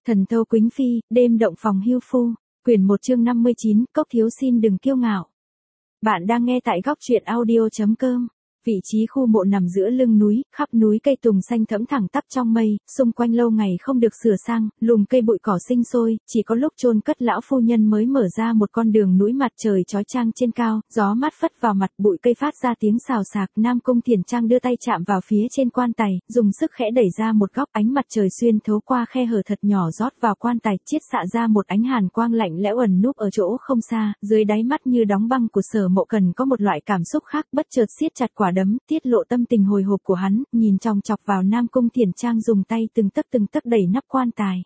Thần thâu Quýnh Phi, đêm động phòng hưu phu, quyển 1 chương 59, Cốc thiếu xin đừng kiêu ngạo. Bạn đang nghe tại góc truyện audio.com. Vị trí khu mộ nằm giữa lưng núi, khắp núi cây tùng xanh thẫm thẳng tắp trong mây, xung quanh lâu ngày không được sửa sang, lùm cây bụi cỏ sinh sôi, chỉ có lúc chôn cất lão phu nhân mới mở ra một con đường núi mặt trời chói chang trên cao, gió mát phất vào mặt, bụi cây phát ra tiếng xào xạc. Nam Cung Thiền Trang đưa tay chạm vào phía trên quan tài, dùng sức khẽ đẩy ra một góc, ánh mặt trời xuyên thấu qua khe hở thật nhỏ rót vào quan tài, chiết xạ ra một ánh hàn quang lạnh lẽo ẩn núp ở chỗ không xa. Dưới đáy mắt như đóng băng của Sở Mộ Cần có một loại cảm xúc khác, bất chợt siết chặt quả đấm, tiết lộ tâm tình hồi hộp của hắn, nhìn chòng chọc vào Nam Cung Thiền Trang, dùng tay từng tấc đẩy nắp quan tài.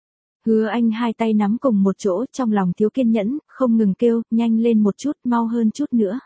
Hứa Anh hai tay nắm cùng một chỗ, trong lòng thiếu kiên nhẫn, không ngừng kêu, nhanh lên một chút, mau hơn chút nữa.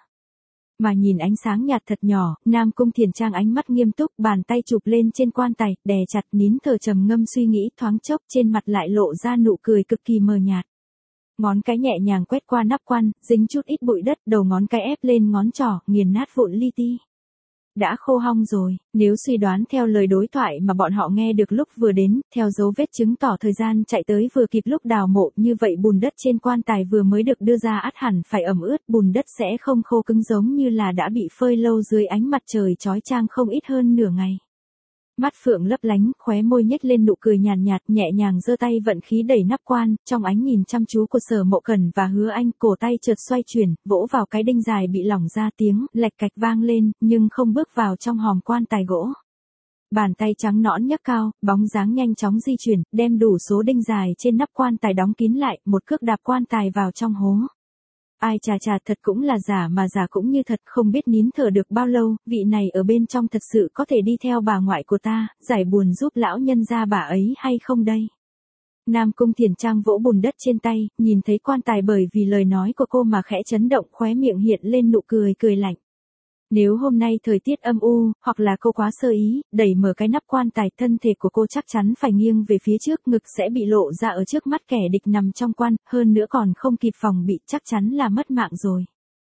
Mà nhìn ánh sáng nhạt thật nhỏ, Nam Cung Thiền Trang ánh mắt nghiêm túc, bàn tay chụp lên trên quan tài, đè chặt, nín thở trầm ngâm suy nghĩ, thoáng chốc trên mặt lại lộ ra nụ cười cực kỳ mờ nhạt. Ngón cái nhẹ nhàng quét qua nắp quan, dính chút ít bụi đất, đầu ngón cái ép lên ngón trỏ, nghiền nát vụn li ti. Đã khô hong rồi, nếu suy đoán theo lời đối thoại mà bọn họ nghe được lúc vừa đến, theo dấu vết chứng tỏ thời gian chạy tới vừa kịp lúc đào mộ, như vậy bùn đất trên quan tài vừa mới được đưa ra ắt hẳn phải ẩm ướt, bùn đất sẽ không khô cứng giống như là đã bị phơi lâu dưới ánh mặt trời chói chang không ít hơn nửa ngày. Mắt phượng lấp lánh, khóe môi nhếch lên nụ cười nhàn nhạt, nhẹ nhàng giơ tay vận khí đẩy nắp quan, trong ánh nhìn chăm chú của Sở Mộ Cần và Hứa Anh, cổ tay chợt xoay chuyển, vỗ vào cái đinh dài bị lỏng ra, tiếng lạch cạch vang lên, nhưng không bước vào trong hòm quan tài gỗ. Bàn tay trắng nõn nhấc cao, bóng dáng nhanh chóng di chuyển, đem đủ số đinh dài trên nắp quan tài đóng kín lại, một cước đạp quan tài vào trong hố. Ai chà chà, thật cũng là giả mà giả cũng như thật, không biết nín thở được bao lâu, vị này ở bên trong thật sự có thể đi theo bà ngoại của ta, giải buồn giúp lão nhân gia bà ấy hay không đây? Nam Cung Thiền Trang vỗ bùn đất trên tay, nhìn thấy quan tài bởi vì lời nói của cô mà khẽ chấn động, khóe miệng hiện lên nụ cười lạnh. Nếu hôm nay thời tiết âm u, hoặc là cô quá sơ ý, đẩy mở cái nắp quan tài, thân thể của cô chắc chắn phải nghiêng về phía trước, ngực sẽ bị lộ ra ở trước mắt kẻ địch nằm trong quan, hơn nữa còn không kịp phòng bị, chắc chắn là mất mạng rồi.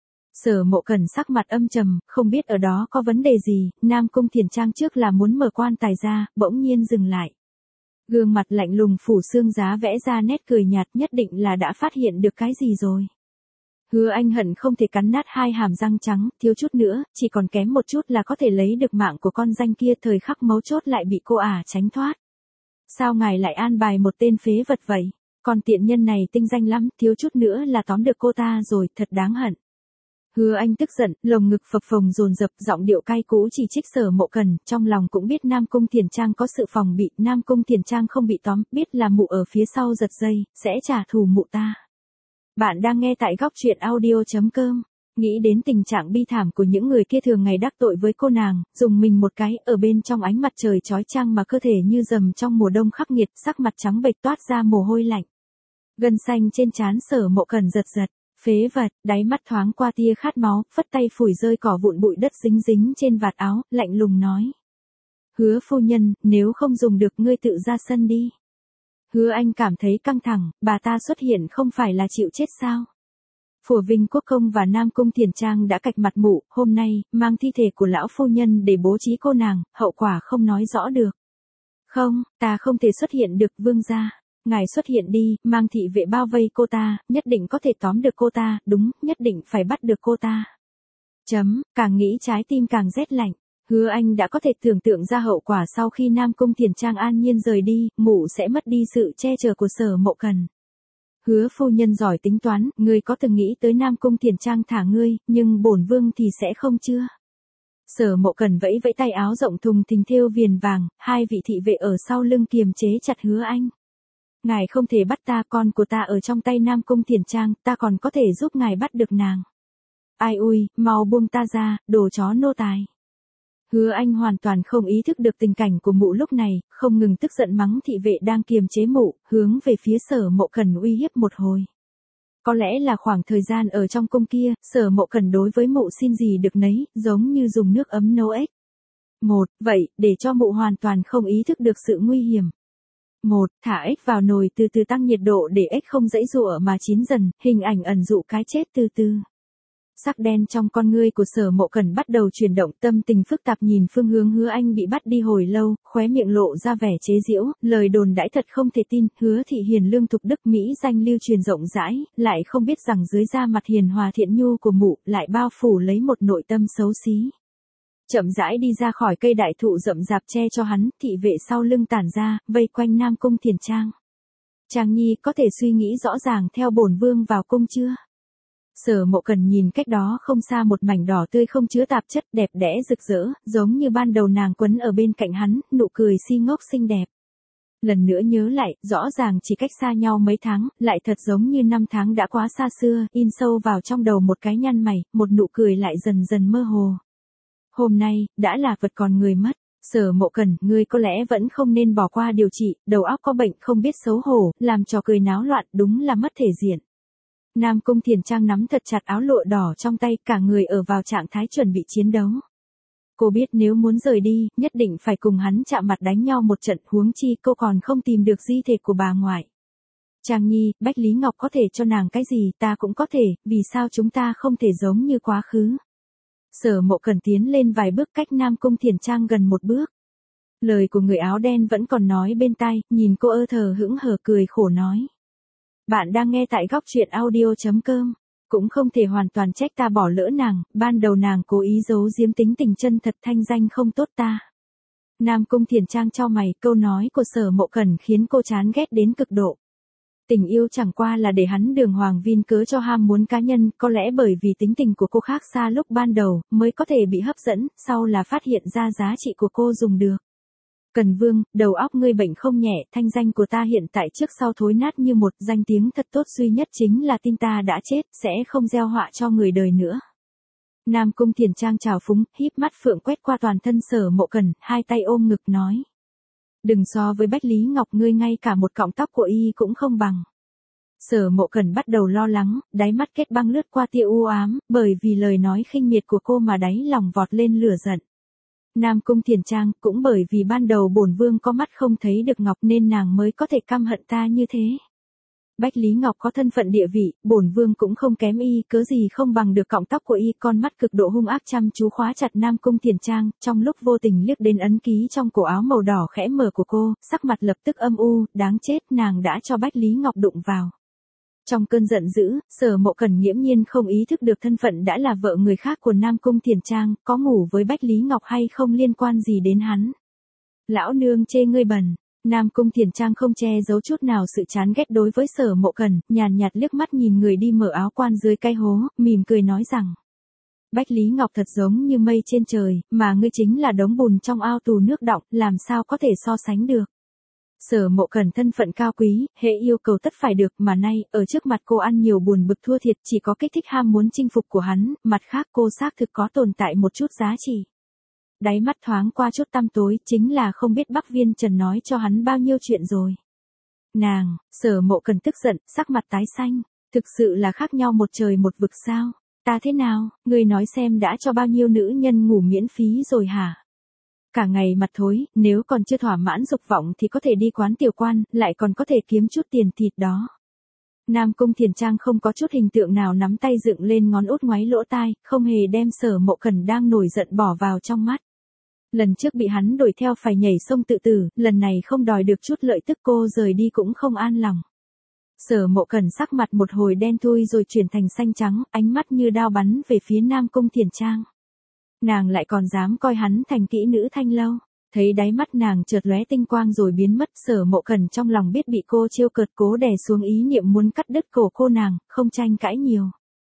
Sở Mộ Cần sắc mặt âm trầm, không biết ở đó có vấn đề gì. Nam Cung Thiền Trang trước là muốn mở quan tài ra, bỗng nhiên dừng lại. Gương mặt lạnh lùng phủ xương giá vẽ ra nét cười nhạt, nhất định là đã phát hiện được cái gì rồi. Hứa Anh hận không thể cắn nát hai hàm răng trắng, thiếu chút nữa, chỉ còn kém một chút là có thể lấy được mạng của con danh kia, thời khắc mấu chốt lại bị cô tránh thoát. Sao ngài lại an bài một tên phế vật vậy? Con tiện nhân này tinh danh lắm, thiếu chút nữa là tóm được cô ta rồi, thật đáng hận. Hứa Anh tức giận, lồng ngực phập phồng dồn dập, giọng điệu cay cú chỉ trích Sở Mộ Cần, trong lòng cũng biết Nam Cung Thiền Trang có sự phòng bị, Nam Cung Thiền Trang không bị tóm, biết là mụ ở phía sau giật dây, sẽ trả thù mụ ta. Bạn đang nghe tại góc truyện audio.com. Nghĩ đến tình trạng bi thảm của những người kia thường ngày đắc tội với cô nàng, dùng mình một cái, ở bên trong ánh mặt trời chói chang mà cơ thể như dầm trong mùa đông khắc nghiệt, sắc mặt trắng bệch toát ra mồ hôi lạnh. Gân xanh trên trán Sở Mộ Cần giật giật, phế vật, đáy mắt thoáng qua tia khát máu, phất tay phủi rơi cỏ vụn bụi đất dính dính trên vạt áo, lạnh lùng nói. Hứa phu nhân, nếu không dùng được ngươi tự ra sân đi. Hứa Anh cảm thấy căng thẳng, bà ta xuất hiện không phải là chịu chết sao? Phổ Vinh Quốc Công và Nam Cung Thiền Trang đã cạch mặt mụ, hôm nay, mang thi thể của lão phu nhân để bố trí cô nàng, hậu quả không nói rõ được. Không, ta không thể xuất hiện được, vương gia. Ngài xuất hiện đi, mang thị vệ bao vây cô ta, nhất định có thể tóm được cô ta, đúng, nhất định phải bắt được cô ta. Càng nghĩ trái tim càng rét lạnh. Hứa Anh đã có thể tưởng tượng ra hậu quả sau khi Nam Cung Thiền Trang an nhiên rời đi, mụ sẽ mất đi sự che chở của Sở Mộ Cần. Hứa phu nhân giỏi tính toán, ngươi có từng nghĩ tới Nam Cung Thiền Trang thả ngươi, nhưng bổn vương thì sẽ không chưa. Sở Mộ Cần vẫy vẫy tay áo rộng thùng thình thêu viền vàng, hai vị thị vệ ở sau lưng kiềm chế chặt Hứa Anh. Ngài không thể bắt ta, con của ta ở trong tay Nam Cung Thiền Trang, ta còn có thể giúp ngài bắt được nàng. Ai ui, mau buông ta ra, đồ chó nô tài. Hứa Anh hoàn toàn không ý thức được tình cảnh của mụ lúc này, không ngừng tức giận mắng thị vệ đang kiềm chế mụ, hướng về phía Sở Mộ Cần uy hiếp một hồi. Có lẽ là khoảng thời gian ở trong cung kia, Sở Mộ Cần đối với mụ xin gì được nấy, giống như dùng nước ấm nấu ếch. Vậy, để cho mụ hoàn toàn không ý thức được sự nguy hiểm. Thả ếch vào nồi từ từ tăng nhiệt độ để ếch không giãy giụa mà chín dần, hình ảnh ẩn dụ cái chết từ từ. Sắc đen trong con ngươi của Sở Mộ Cẩn bắt đầu chuyển động, tâm tình phức tạp nhìn phương hướng Hứa Anh bị bắt đi hồi lâu, khóe miệng lộ ra vẻ chế giễu, lời đồn đãi thật không thể tin, Hứa thị hiền lương thục đức Mỹ danh lưu truyền rộng rãi, lại không biết rằng dưới da mặt hiền hòa thiện nhu của mụ, lại bao phủ lấy một nội tâm xấu xí. Chậm rãi đi ra khỏi cây đại thụ rậm rạp che cho hắn, thị vệ sau lưng tản ra, vây quanh Nam Cung Thiền Trang. Trang nhi có thể suy nghĩ rõ ràng theo bổn vương vào cung chưa? Sở Mộ Cẩn nhìn cách đó không xa một mảnh đỏ tươi không chứa tạp chất đẹp đẽ rực rỡ, giống như ban đầu nàng quấn ở bên cạnh hắn, nụ cười si ngốc xinh đẹp. Lần nữa nhớ lại, rõ ràng chỉ cách xa nhau mấy tháng, lại thật giống như năm tháng đã quá xa xưa, in sâu vào trong đầu một cái nhăn mày, một nụ cười lại dần dần mơ hồ. Hôm nay, đã là vật còn người mất. Sở Mộ Cẩn, ngươi có lẽ vẫn không nên bỏ qua điều trị, đầu óc có bệnh không biết xấu hổ, làm trò cười náo loạn, đúng là mất thể diện. Nam Cung Thiền Trang nắm thật chặt áo lụa đỏ trong tay, cả người ở vào trạng thái chuẩn bị chiến đấu. Cô biết nếu muốn rời đi, nhất định phải cùng hắn chạm mặt đánh nhau một trận, huống chi cô còn không tìm được di thể của bà ngoại. Trang nhi, Bách Lý Ngọc có thể cho nàng cái gì, ta cũng có thể, vì sao chúng ta không thể giống như quá khứ? Sở Mộ Cẩn tiến lên vài bước cách Nam Cung Thiền Trang gần một bước. Lời của người áo đen vẫn còn nói bên tai, nhìn cô thờ hững hờ cười khổ nói. Bạn đang nghe tại góc truyện audio.com. Cũng không thể hoàn toàn trách ta bỏ lỡ nàng, ban đầu nàng cố ý giấu giếm tính tình chân thật thanh danh không tốt ta. Nam Cung Thiền Trang chau mày, câu nói của Sở Mộ Cẩn khiến cô chán ghét đến cực độ. Tình yêu chẳng qua là để hắn đường hoàng vin cớ cho ham muốn cá nhân, có lẽ bởi vì tính tình của cô khác xa lúc ban đầu, mới có thể bị hấp dẫn, sau là phát hiện ra giá trị của cô dùng được. Cần Vương, đầu óc ngươi bệnh không nhẹ, thanh danh của ta hiện tại trước sau thối nát như một, danh tiếng thật tốt duy nhất chính là tin ta đã chết, sẽ không gieo họa cho người đời nữa. Nam Cung Thiền Trang trào phúng, híp mắt phượng quét qua toàn thân Sở Mộ Cẩn, hai tay ôm ngực nói. Đừng so với Bách Lý Ngọc, ngươi ngay cả một cọng tóc của y cũng không bằng. Sở Mộ Cẩn bắt đầu lo lắng, đáy mắt kết băng lướt qua tia u ám, bởi vì lời nói khinh miệt của cô mà đáy lòng vọt lên lửa giận. Nam Cung Thiền Trang, cũng bởi vì ban đầu bổn vương có mắt không thấy được Ngọc nên nàng mới có thể căm hận ta như thế. Bách Lý Ngọc có thân phận địa vị, bổn vương cũng không kém y, cớ gì không bằng được cọng tóc của y. Con mắt cực độ hung ác chăm chú khóa chặt Nam Cung Thiền Trang, trong lúc vô tình liếc đến ấn ký trong cổ áo màu đỏ khẽ mở của cô, sắc mặt lập tức âm u, đáng chết, nàng đã cho Bách Lý Ngọc đụng vào. Trong cơn giận dữ, Sở Mộ Cẩn nghiễm nhiên không ý thức được thân phận đã là vợ người khác của Nam Cung Thiền Trang, có ngủ với Bách Lý Ngọc hay không liên quan gì đến hắn. Lão nương chê ngươi bẩn. Nam Cung Thiền Trang không che giấu chút nào sự chán ghét đối với Sở Mộ Cẩn, nhàn nhạt liếc mắt nhìn người đi mở áo quan dưới cái hố, mỉm cười nói rằng. Bách Lý Ngọc thật giống như mây trên trời, mà ngươi chính là đống bùn trong ao tù nước đọng, làm sao có thể so sánh được. Sở Mộ Cẩn thân phận cao quý, hệ yêu cầu tất phải được, mà nay, ở trước mặt cô ăn nhiều buồn bực thua thiệt, chỉ có kích thích ham muốn chinh phục của hắn, mặt khác cô xác thực có tồn tại một chút giá trị. Đáy mắt thoáng qua chút tăm tối, chính là không biết Bắc Viên Trần nói cho hắn bao nhiêu chuyện rồi. Nàng, Sở Mộ Cẩn tức giận, sắc mặt tái xanh, thực sự là khác nhau một trời một vực sao, ta thế nào, ngươi nói xem đã cho bao nhiêu nữ nhân ngủ miễn phí rồi hả? Cả ngày mặt thối, nếu còn chưa thỏa mãn dục vọng thì có thể đi quán tiểu quan, lại còn có thể kiếm chút tiền thịt đó. Nam Cung Thiền Trang không có chút hình tượng nào nắm tay dựng lên ngón út ngoáy lỗ tai, không hề đem Sở Mộ Cẩn đang nổi giận bỏ vào trong mắt. Lần trước bị hắn đuổi theo phải nhảy sông tự tử, lần này không đòi được chút lợi tức cô rời đi cũng không an lòng. Sở Mộ Cẩn sắc mặt một hồi đen thui rồi chuyển thành xanh trắng, ánh mắt như đao bắn về phía Nam Cung Thiền Trang. Nàng lại còn dám coi hắn thành kỹ nữ thanh lâu. Thấy đáy mắt nàng chợt lóe tinh quang rồi biến mất, Sở Mộ Cẩn trong lòng biết bị cô trêu cợt, cố đè xuống ý niệm muốn cắt đứt cổ cô nàng, không tranh cãi nhiều.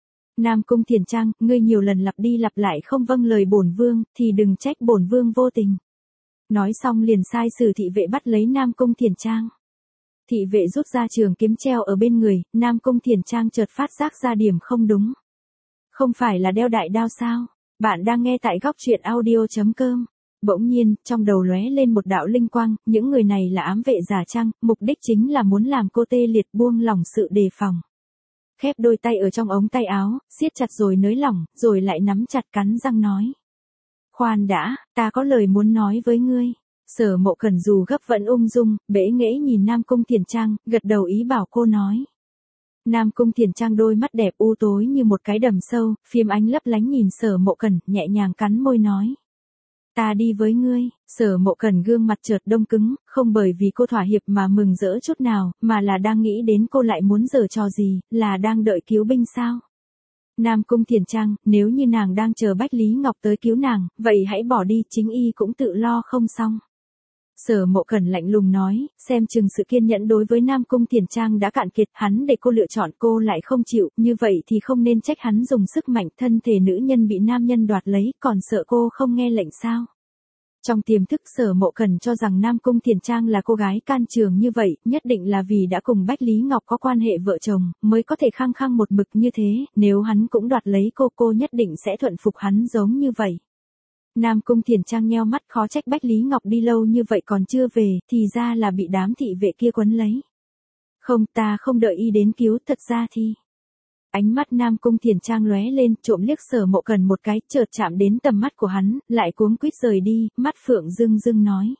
Nam Cung Thiền Trang, ngươi nhiều lần lặp đi lặp lại không vâng lời bổn vương, thì đừng trách bổn vương vô tình. Nói xong liền sai sử thị vệ bắt lấy Nam Cung Thiền Trang. Thị vệ rút ra trường kiếm treo ở bên người, Nam Cung Thiền Trang chợt phát giác ra điểm không đúng. Không phải là đeo đại đao sao? Bạn đang nghe tại góc truyện audio.com. Bỗng nhiên, trong đầu lóe lên một đạo linh quang, những người này là ám vệ giả trang, mục đích chính là muốn làm cô tê liệt buông lỏng sự đề phòng. Khép đôi tay ở trong ống tay áo, siết chặt rồi nới lỏng, rồi lại nắm chặt cắn răng nói. Khoan đã, ta có lời muốn nói với ngươi. Sở Mộ Cẩn dù gấp vẫn ung dung, bẽ nghễ nhìn Nam Cung Thiền Trang, gật đầu ý bảo cô nói. Nam Cung Thiền Trang đôi mắt đẹp u tối như một cái đầm sâu, phim ánh lấp lánh nhìn Sở Mộ Cẩn, nhẹ nhàng cắn môi nói. Ta đi với ngươi. Sở Mộ Cẩn gương mặt chợt đông cứng, không bởi vì cô thỏa hiệp mà mừng rỡ chút nào, mà là đang nghĩ đến cô lại muốn giở trò gì, là đang đợi cứu binh sao? Nam Cung Thiền Trang, nếu như nàng đang chờ Bách Lý Ngọc tới cứu nàng, vậy hãy bỏ đi, chính y cũng tự lo không xong. Sở Mộ Cẩn lạnh lùng nói, xem chừng sự kiên nhẫn đối với Nam Cung Thiền Trang đã cạn kiệt, hắn để cô lựa chọn cô lại không chịu, như vậy thì không nên trách hắn dùng sức mạnh, thân thể nữ nhân bị nam nhân đoạt lấy, còn sợ cô không nghe lệnh sao? Trong tiềm thức Sở Mộ Cẩn cho rằng Nam Cung Thiền Trang là cô gái can trường như vậy, nhất định là vì đã cùng Bách Lý Ngọc có quan hệ vợ chồng, mới có thể khăng khăng một mực như thế, nếu hắn cũng đoạt lấy cô nhất định sẽ thuận phục hắn giống như vậy. Nam Cung Thiền Trang nheo mắt, khó trách Bách Lý Ngọc đi lâu như vậy còn chưa về, thì ra là bị đám thị vệ kia quấn lấy. Không, ta không đợi y đến cứu, thật ra thì... Ánh mắt Nam Cung Thiền Trang lóe lên, trộm liếc Sở Mộ Cẩn một cái, chợt chạm đến tầm mắt của hắn, lại cuống quýt rời đi, mắt phượng rưng rưng nói.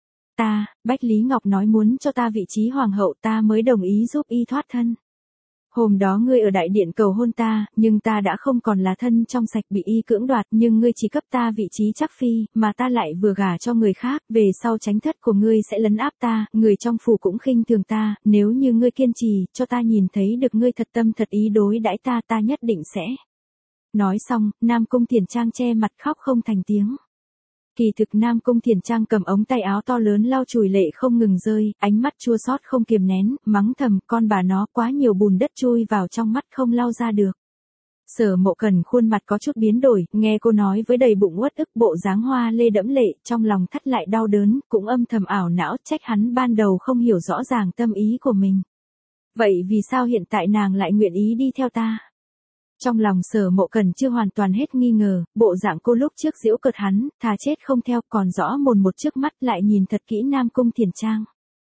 Bách Lý Ngọc nói muốn cho ta vị trí hoàng hậu, ta mới đồng ý giúp y thoát thân. Hôm đó ngươi ở đại điện cầu hôn ta, nhưng ta đã không còn là thân trong sạch, bị y cưỡng đoạt, nhưng ngươi chỉ cấp ta vị trí chắc phi, mà ta lại vừa gả cho người khác, về sau chánh thất của ngươi sẽ lấn áp ta, người trong phủ cũng khinh thường ta, nếu như ngươi kiên trì, cho ta nhìn thấy được ngươi thật tâm thật ý đối đãi ta, ta nhất định sẽ. Nói xong, Nam Cung Thiền Trang che mặt khóc không thành tiếng. Kỳ thực Nam Cung Thiền Trang cầm ống tay áo to lớn lau chùi lệ không ngừng rơi, ánh mắt chua xót không kiềm nén, mắng thầm, con bà nó quá nhiều bùn đất chui vào trong mắt không lau ra được. Sở Mộ Cẩn khuôn mặt có chút biến đổi, nghe cô nói với đầy bụng uất ức, bộ dáng hoa lê đẫm lệ, trong lòng thắt lại đau đớn, cũng âm thầm ảo não trách hắn ban đầu không hiểu rõ ràng tâm ý của mình. Vậy vì sao hiện tại nàng lại nguyện ý đi theo ta? Trong lòng Sở Mộ Cẩn chưa hoàn toàn hết nghi ngờ, bộ dạng cô lúc trước giễu cợt hắn, thà chết không theo, còn rõ mồn một trước mắt lại nhìn thật kỹ Nam Cung Thiền Trang.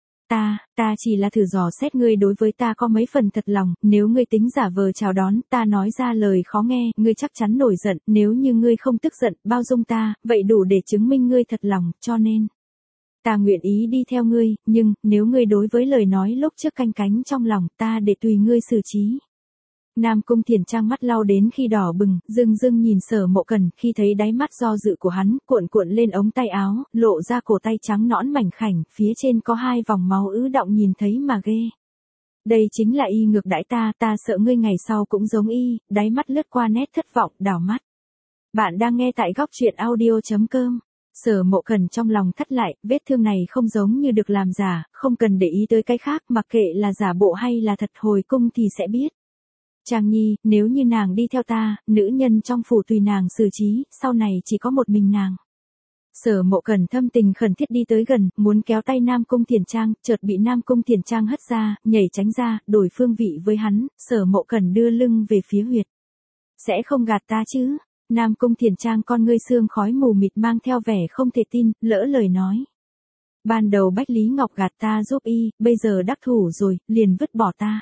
Ta chỉ là thử dò xét ngươi đối với ta có mấy phần thật lòng, nếu ngươi tính giả vờ chào đón, ta nói ra lời khó nghe, ngươi chắc chắn nổi giận, nếu như ngươi không tức giận, bao dung ta, vậy đủ để chứng minh ngươi thật lòng, cho nên. Ta nguyện ý đi theo ngươi, nhưng, nếu ngươi đối với lời nói lúc trước canh cánh trong lòng, ta để tùy ngươi xử trí. Nam Cung Thiền Trang mắt lau đến khi đỏ bừng, dưng nhìn Sở Mộ Cẩn, khi thấy đáy mắt do dự của hắn, cuộn lên ống tay áo, lộ ra cổ tay trắng nõn mảnh khảnh, phía trên có 2 vòng máu ứ đọng nhìn thấy mà ghê. Đây chính là y ngược đãi ta sợ ngươi ngày sau cũng giống y, đáy mắt lướt qua nét thất vọng, đảo mắt. Bạn đang nghe tại Góc Truyện Audio.com. Sở Mộ Cẩn trong lòng thắt lại, vết thương này không giống như được làm giả, không cần để ý tới cái khác, mặc kệ là giả bộ hay là thật, hồi cung thì sẽ biết. Trang Nhi, nếu như nàng đi theo ta, nữ nhân trong phủ tùy nàng xử trí, sau này chỉ có một mình nàng. Sở Mộ Cẩn thâm tình khẩn thiết đi tới gần, muốn kéo tay Nam Cung Thiền Trang, chợt bị Nam Cung Thiền Trang hất ra, nhảy tránh ra, đổi phương vị với hắn, Sở Mộ Cẩn đưa lưng về phía huyệt. Sẽ không gạt ta chứ? Nam Cung Thiền Trang con ngươi sương khói mù mịt mang theo vẻ không thể tin, lỡ lời nói. Ban đầu Bách Lý Ngọc gạt ta giúp y, bây giờ đắc thủ rồi, liền vứt bỏ ta.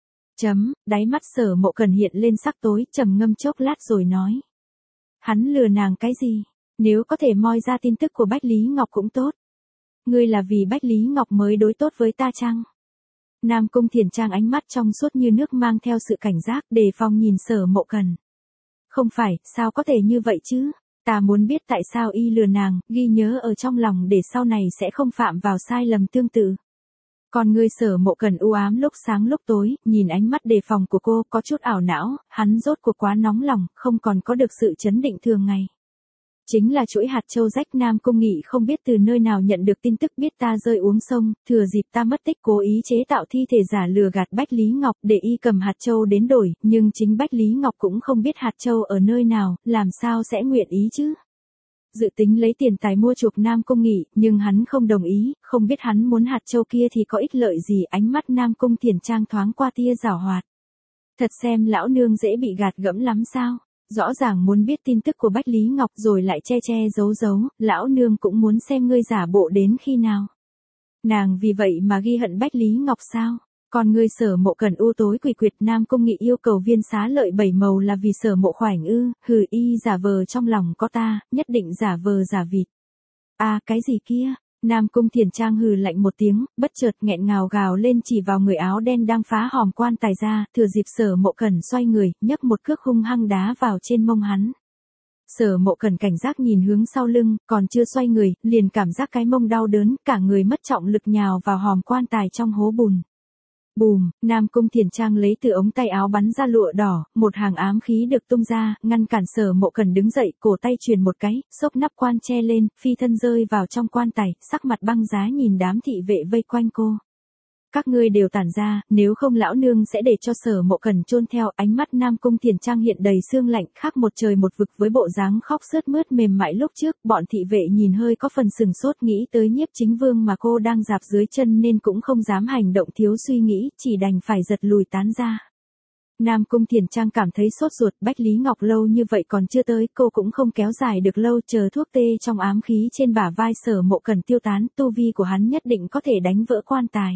Đáy mắt Sở Mộ Cẩn hiện lên sắc tối, trầm ngâm chốc lát rồi nói. Hắn lừa nàng cái gì? Nếu có thể moi ra tin tức của Bách Lý Ngọc cũng tốt. Ngươi là vì Bách Lý Ngọc mới đối tốt với ta chăng? Nam Cung Thiền Trang ánh mắt trong suốt như nước mang theo sự cảnh giác, đề phòng nhìn Sở Mộ Cẩn. Không phải, sao có thể như vậy chứ? Ta muốn biết tại sao y lừa nàng, ghi nhớ ở trong lòng để sau này sẽ không phạm vào sai lầm tương tự. Còn ngươi Sở Mộ Cẩn u ám lúc sáng lúc tối, nhìn ánh mắt đề phòng của cô có chút ảo não, hắn rốt cuộc quá nóng lòng, không còn có được sự chấn định thường ngày. Chính là chuỗi hạt châu rách. Nam Cung Nghị không biết từ nơi nào nhận được tin tức biết ta rơi uống sông, thừa dịp ta mất tích cố ý chế tạo thi thể giả lừa gạt Bách Lý Ngọc để y cầm hạt châu đến đổi, nhưng chính Bách Lý Ngọc cũng không biết hạt châu ở nơi nào, làm sao sẽ nguyện ý chứ? Dự tính lấy tiền tài mua chuộc Nam Cung Nghị, nhưng hắn không đồng ý, không biết hắn muốn hạt châu kia thì có ích lợi gì. Ánh mắt Nam Cung Thiền Trang thoáng qua tia giảo hoạt. Thật xem lão nương dễ bị gạt gẫm lắm sao? Rõ ràng muốn biết tin tức của Bách Lý Ngọc rồi lại che giấu, lão nương cũng muốn xem ngươi giả bộ đến khi nào. Nàng vì vậy mà ghi hận Bách Lý Ngọc sao? Còn ngươi Sở Mộ Cẩn u tối quỷ quyệt. Nam Cung Nghị yêu cầu viên xá lợi 7 màu là vì Sở Mộ khoảnh ư? Hừ, y giả vờ trong lòng có ta, nhất định giả vờ giả vịt. À cái gì kia? Nam Cung Thiền Trang hừ lạnh một tiếng, bất chợt nghẹn ngào gào lên chỉ vào người áo đen đang phá hòm quan tài ra, thừa dịp Sở Mộ Cẩn xoay người, nhấc một cước hung hăng đá vào trên mông hắn. Sở Mộ Cẩn cảnh giác nhìn hướng sau lưng, còn chưa xoay người, liền cảm giác cái mông đau đớn, cả người mất trọng lực nhào vào hòm quan tài trong hố bùn. Bùm, Nam Cung Thiền Trang lấy từ ống tay áo bắn ra lụa đỏ, một hàng ám khí được tung ra, ngăn cản Sở Mộ Cẩn đứng dậy, cổ tay truyền một cái, xốc nắp quan che lên, phi thân rơi vào trong quan tài, sắc mặt băng giá nhìn đám thị vệ vây quanh cô. Các ngươi đều tản ra, nếu không lão nương sẽ để cho Sở Mộ Cẩn chôn theo. Ánh mắt Nam Cung Thiền Trang hiện đầy sương lạnh, khác một trời một vực với bộ dáng khóc sướt mướt mềm mại lúc trước. Bọn thị vệ nhìn hơi có phần sừng sốt, nghĩ tới Nhiếp Chính Vương mà cô đang dạp dưới chân nên cũng không dám hành động thiếu suy nghĩ, chỉ đành phải giật lùi tán ra. Nam Cung Thiền Trang cảm thấy sốt ruột, Bách Lý Ngọc lâu như vậy còn chưa tới, cô cũng không kéo dài được lâu, chờ thuốc tê trong ám khí trên bả vai Sở Mộ Cẩn tiêu tán, tu vi của hắn nhất định có thể đánh vỡ quan tài.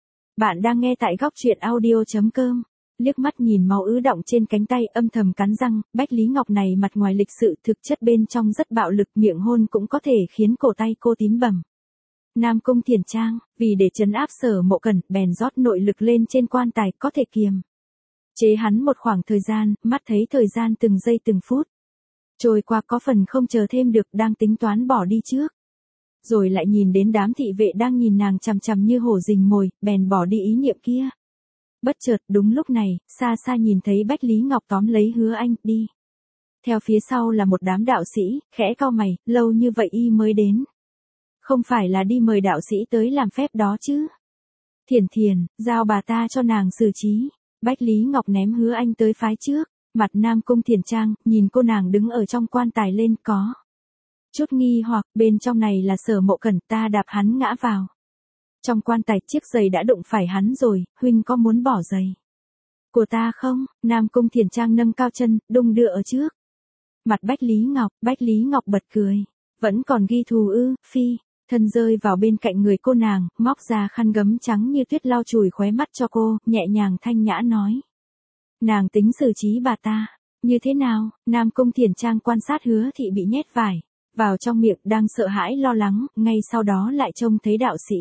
Bạn đang nghe tại góc truyện audio.com. Liếc mắt nhìn máu ứ đọng trên cánh tay, âm thầm cắn răng, Bách Lý Ngọc này mặt ngoài lịch sự, thực chất bên trong rất bạo lực, miệng hôn cũng có thể khiến cổ tay cô tím bầm. Nam Cung Thiền Trang, vì để trấn áp Sở Mộ Cẩn, bèn rót nội lực lên trên quan tài, có thể kiềm chế hắn một khoảng thời gian, mắt thấy thời gian từng giây từng phút trôi qua, có phần không chờ thêm được, đang tính toán bỏ đi trước. Rồi lại nhìn đến đám thị vệ đang nhìn nàng chằm chằm như hổ rình mồi, bèn bỏ đi ý niệm kia. Bất chợt đúng lúc này, xa xa nhìn thấy Bách Lý Ngọc tóm lấy Hứa Anh, đi. Theo phía sau là một đám đạo sĩ, khẽ cau mày, lâu như vậy y mới đến. Không phải là đi mời đạo sĩ tới làm phép đó chứ. Thiền Thiền, giao bà ta cho nàng xử trí. Bách Lý Ngọc ném Hứa Anh tới phái trước, mặt Nam Cung Thiền Trang, nhìn cô nàng đứng ở trong quan tài lên có chút nghi hoặc, bên trong này là Sở Mộ Cẩn, ta đạp hắn ngã vào. Trong quan tài chiếc giày đã đụng phải hắn rồi, huynh có muốn bỏ giày của ta không? Nam Cung Thiền Trang nâng cao chân, đung đưa ở trước mặt Bách Lý Ngọc bật cười, vẫn còn ghi thù ư? Phi, thân rơi vào bên cạnh người cô nàng, móc ra khăn gấm trắng như tuyết lau chùi khóe mắt cho cô, nhẹ nhàng thanh nhã nói. Nàng tính xử trí bà ta như thế nào? Nam Cung Thiền Trang quan sát Hứa Thị bị nhét vải vào trong miệng, đang sợ hãi lo lắng, ngay sau đó lại trông thấy đạo sĩ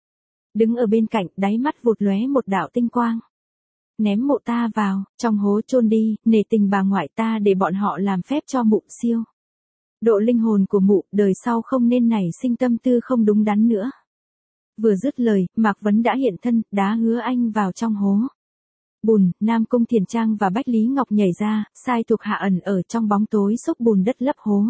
đứng ở bên cạnh, đáy mắt vụt lóe một đạo tinh quang. Ném mộ ta vào trong hố chôn đi, nể tình bà ngoại ta để bọn họ làm phép cho mụ siêu độ linh hồn của mụ, đời sau không nên nảy sinh tâm tư không đúng đắn nữa. Vừa dứt lời, Mạc Vấn đã hiện thân, đá Hứa Anh vào trong hố bùn. Nam Cung Thiền Trang và Bách Lý Ngọc nhảy ra, sai thuộc hạ ẩn ở trong bóng tối xúc bùn đất lấp hố.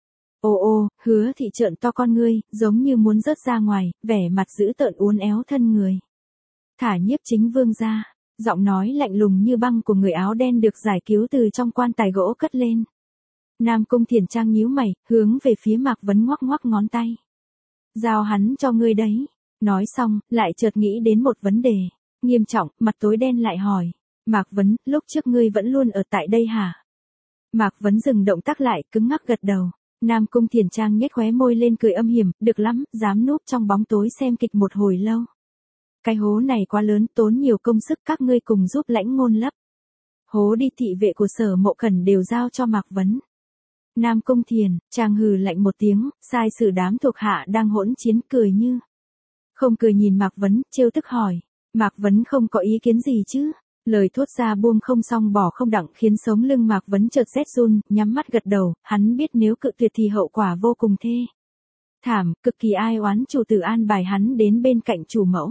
Ô, Hứa Thị trợn to con ngươi, giống như muốn rớt ra ngoài, vẻ mặt dữ tợn uốn éo thân người. Thả Nhiếp Chính Vương ra. Giọng nói lạnh lùng như băng của người áo đen được giải cứu từ trong quan tài gỗ cất lên. Nam Cung Thiền Trang nhíu mày, hướng về phía Mạc Vấn ngoắc ngoắc ngón tay. Giao hắn cho ngươi đấy. Nói xong, lại chợt nghĩ đến một vấn đề nghiêm trọng, mặt tối đen lại hỏi. Mạc Vấn, lúc trước ngươi vẫn luôn ở tại đây hả? Mạc Vấn dừng động tác lại, cứng ngắc gật đầu. Nam Cung Thiền Trang nhếch khóe môi lên cười âm hiểm, được lắm, dám núp trong bóng tối xem kịch một hồi lâu. Cái hố này quá lớn, tốn nhiều công sức, các ngươi cùng giúp Lãnh Ngôn lấp hố đi. Thị vệ của Sở Mộ Cẩn đều giao cho Mạc Vấn. Nam Cung Thiền Trang hừ lạnh một tiếng, sai sử đám thuộc hạ đang hỗn chiến, cười như không cười nhìn Mạc Vấn, trêu tức hỏi. Mạc Vấn không có ý kiến gì chứ? Lời thốt ra buông không xong bỏ không đặng, khiến sống lưng Mạc Vấn chợt rét run, nhắm mắt gật đầu, hắn biết nếu cự tuyệt thì hậu quả vô cùng thê thảm, cực kỳ ai oán, chủ tử an bài hắn đến bên cạnh chủ mẫu.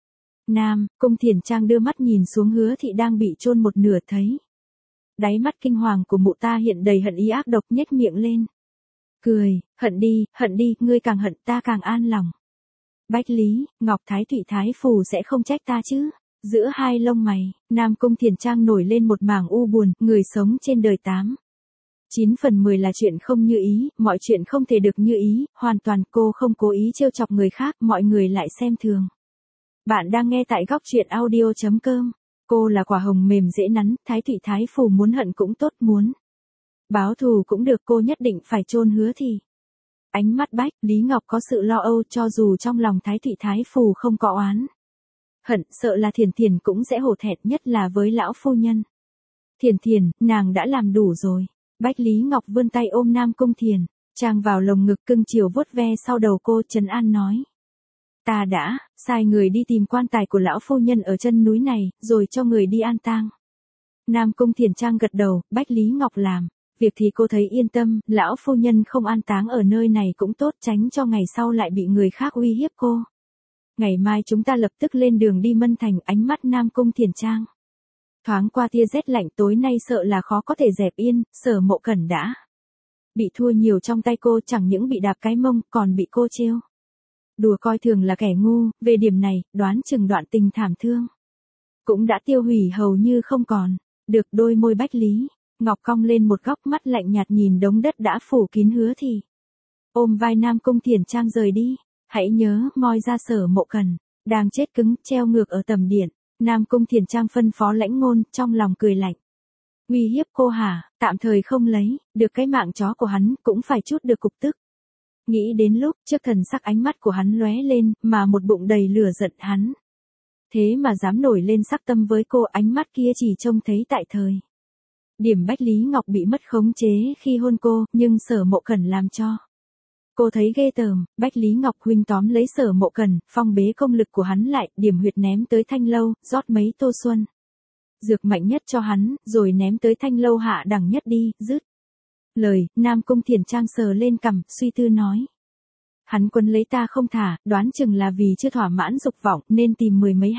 Nam Cung Thiền Trang đưa mắt nhìn xuống Hứa Thị đang bị chôn một nửa, thấy đáy mắt kinh hoàng của mụ ta hiện đầy hận ý ác độc, nhếch miệng lên cười, hận đi, ngươi càng hận ta càng an lòng. Bách Lý Ngọc Thái Thụy Thái Phù sẽ không trách ta chứ? Giữa hai lông mày, Nam Cung Thiền Trang nổi lên một mảng u buồn, người sống trên đời 9/10 là chuyện không như ý, mọi chuyện không thể được như ý, hoàn toàn cô không cố ý trêu chọc người khác, mọi người lại xem thường. Bạn đang nghe tại góc truyện audio.com. Cô là quả hồng mềm dễ nắn, Thái Thụy Thái Phù muốn hận cũng tốt, muốn báo thù cũng được, cô nhất định phải chôn Hứa Thị. Ánh mắt Bách Lý Ngọc có sự lo âu, cho dù trong lòng Thái Thụy Thái Phù không có oán hận, sợ là Thiền Thiền cũng sẽ hổ thẹn, nhất là với lão phu nhân. Thiền, nàng đã làm đủ rồi. Bách Lý Ngọc vươn tay ôm Nam Cung Thiền Trang vào lồng ngực, cưng chiều vuốt ve sau đầu cô, trấn an nói. Ta đã sai người đi tìm quan tài của lão phu nhân ở chân núi này, rồi cho người đi an tang. Nam Cung Thiền Trang gật đầu, Bách Lý Ngọc làm. Việc thì cô thấy yên tâm, lão phu nhân không an táng ở nơi này cũng tốt, tránh cho ngày sau lại bị người khác uy hiếp cô. Ngày mai chúng ta lập tức lên đường đi Mân Thành. Ánh mắt Nam Cung Thiền Trang thoáng qua tia rét lạnh, tối nay sợ là khó có thể dẹp yên. Sở Mộ Cẩn đã bị thua nhiều trong tay cô, chẳng những bị đạp cái mông, còn bị cô trêu đùa coi thường là kẻ ngu. Về điểm này, đoán chừng đoạn tình thảm thương cũng đã tiêu hủy hầu như không còn. Được, đôi môi Bách Lý Ngọc cong lên một góc, mắt lạnh nhạt nhìn đống đất đã phủ kín hứa thì ôm vai Nam Cung Thiền Trang rời đi. Hãy nhớ, moi ra Sở Mộ Cẩn đang chết cứng, treo ngược ở tầm điện. Nam Cung Thiền Trang phân phó Lãnh Ngôn, trong lòng cười lạnh. Uy hiếp cô hả? Tạm thời không lấy được cái mạng chó của hắn, cũng phải chút được cục tức. Nghĩ đến lúc trước, thần sắc ánh mắt của hắn lóe lên, mà một bụng đầy lửa giận. Hắn thế mà dám nổi lên sắc tâm với cô, ánh mắt kia chỉ trông thấy tại thời điểm Bách Lý Ngọc bị mất khống chế khi hôn cô, nhưng Sở Mộ Cẩn làm cho cô thấy ghê tởm. Bách Lý Ngọc huynh tóm lấy Sở Mộ Cẩn, phong bế công lực của hắn lại, điểm huyệt ném tới thanh lâu, rót mấy tô xuân dược mạnh nhất cho hắn, rồi ném tới thanh lâu hạ đẳng nhất đi. Dứt lời, Nam Cung Thiền Trang sờ lên cằm, suy tư nói. Hắn quấn lấy ta không thả, đoán chừng là vì chưa thỏa mãn dục vọng, nên tìm 10 mấy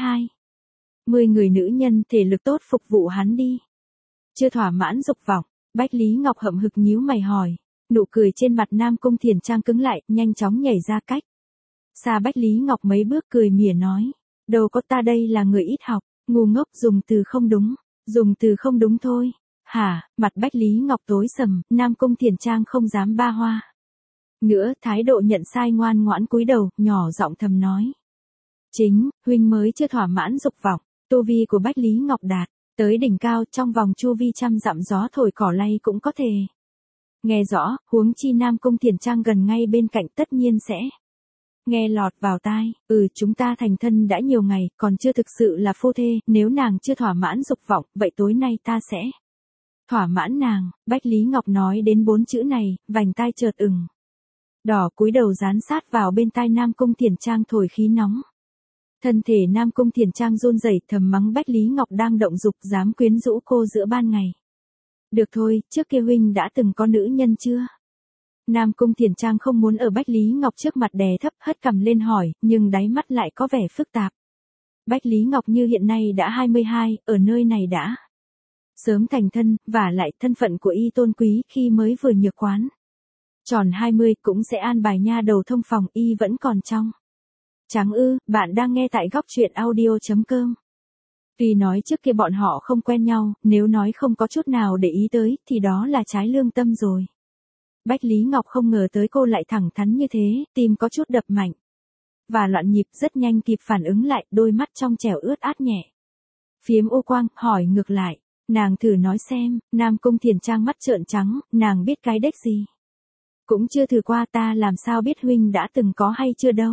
20 người nữ nhân thể lực tốt phục vụ hắn đi. Chưa thỏa mãn dục vọng, Bách Lý Ngọc hậm hực nhíu mày hỏi. Nụ cười trên mặt Nam Cung Thiền Trang cứng lại, nhanh chóng nhảy ra cách xa Bách Lý Ngọc mấy bước, cười mỉa nói. Đâu có, ta đây là người ít học, ngu ngốc, dùng từ không đúng. Dùng từ không đúng thôi. Hả? Mặt Bách Lý Ngọc tối sầm, Nam Cung Thiền Trang không dám ba hoa nữa, thái độ nhận sai, ngoan ngoãn cúi đầu, nhỏ giọng thầm nói. Chính, huynh mới chưa thỏa mãn dục vọng. Tu vi của Bách Lý Ngọc đạt tới đỉnh cao, trong vòng chu vi trăm dặm gió thổi cỏ lay cũng có thể nghe rõ, huống chi Nam Cung Thiền Trang gần ngay bên cạnh, tất nhiên sẽ nghe lọt vào tai. Chúng ta thành thân đã nhiều ngày, còn chưa thực sự là phu thê, nếu nàng chưa thỏa mãn dục vọng, vậy tối nay ta sẽ thỏa mãn nàng. Bách Lý Ngọc nói đến 4 chữ này, vành tai chợt ửng đỏ, cúi đầu dán sát vào bên tai Nam Cung Thiền Trang thổi khí nóng. Thân thể Nam Cung Thiền Trang run rẩy, thầm mắng Bách Lý Ngọc đang động dục, dám quyến rũ cô giữa ban ngày. Được thôi, trước kia huynh đã từng có nữ nhân chưa? Nam Cung Thiền Trang không muốn ở Bách Lý Ngọc trước mặt đè thấp, hất cằm lên hỏi, nhưng đáy mắt lại có vẻ phức tạp. Bách Lý Ngọc như hiện nay đã 22, ở nơi này đã sớm thành thân, và lại thân phận của y tôn quý, khi mới vừa nhược quán tròn 20 cũng sẽ an bài nha đầu thông phòng, y vẫn còn trong trắng ư. Bạn đang nghe tại góc truyện audio.com. Vì nói trước kia bọn họ không quen nhau, nếu nói không có chút nào để ý tới, thì đó là trái lương tâm rồi. Bách Lý Ngọc không ngờ tới cô lại thẳng thắn như thế, tim có chút đập mạnh và loạn nhịp, rất nhanh kịp phản ứng lại, đôi mắt trong trẻo ướt át nhẹ phiếm u quang, hỏi ngược lại. Nàng thử nói xem. Nam Cung Thiền Trang mắt trợn trắng, nàng biết cái đếch gì. Cũng chưa thử qua, ta làm sao biết huynh đã từng có hay chưa đâu.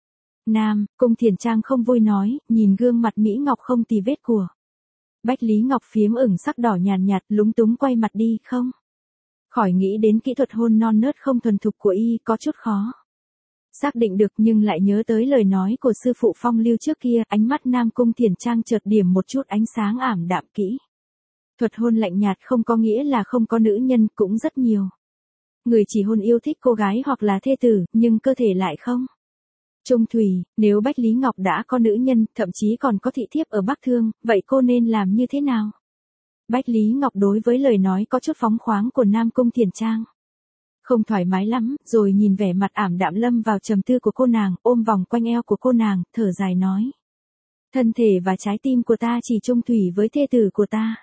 Nam Cung Thiền Trang không vui nói, nhìn gương mặt Mỹ Ngọc không tì vết của Bách Lý Ngọc phiếm ửng sắc đỏ nhàn nhạt, lúng túng quay mặt đi. Không khỏi nghĩ đến kỹ thuật hôn non nớt không thuần thục của y, có chút khó xác định được, nhưng lại nhớ tới lời nói của sư phụ Phong Lưu trước kia, ánh mắt Nam Cung Thiền Trang chợt điểm một chút ánh sáng ảm đạm. Kỹ thuật hôn lạnh nhạt không có nghĩa là không có nữ nhân, cũng rất nhiều người chỉ hôn yêu thích cô gái hoặc là thê tử, nhưng cơ thể lại không trung thủy. Nếu Bách Lý Ngọc đã có nữ nhân, thậm chí còn có thị thiếp ở Bắc Thương, vậy cô nên làm như thế nào? Bách Lý Ngọc đối với lời nói có chút phóng khoáng của Nam Cung Thiền Trang không thoải mái lắm, rồi nhìn vẻ mặt ảm đạm lâm vào trầm tư của cô nàng, ôm vòng quanh eo của cô nàng, thở dài nói. Thân thể và trái tim của ta chỉ chung thủy với thê tử của ta.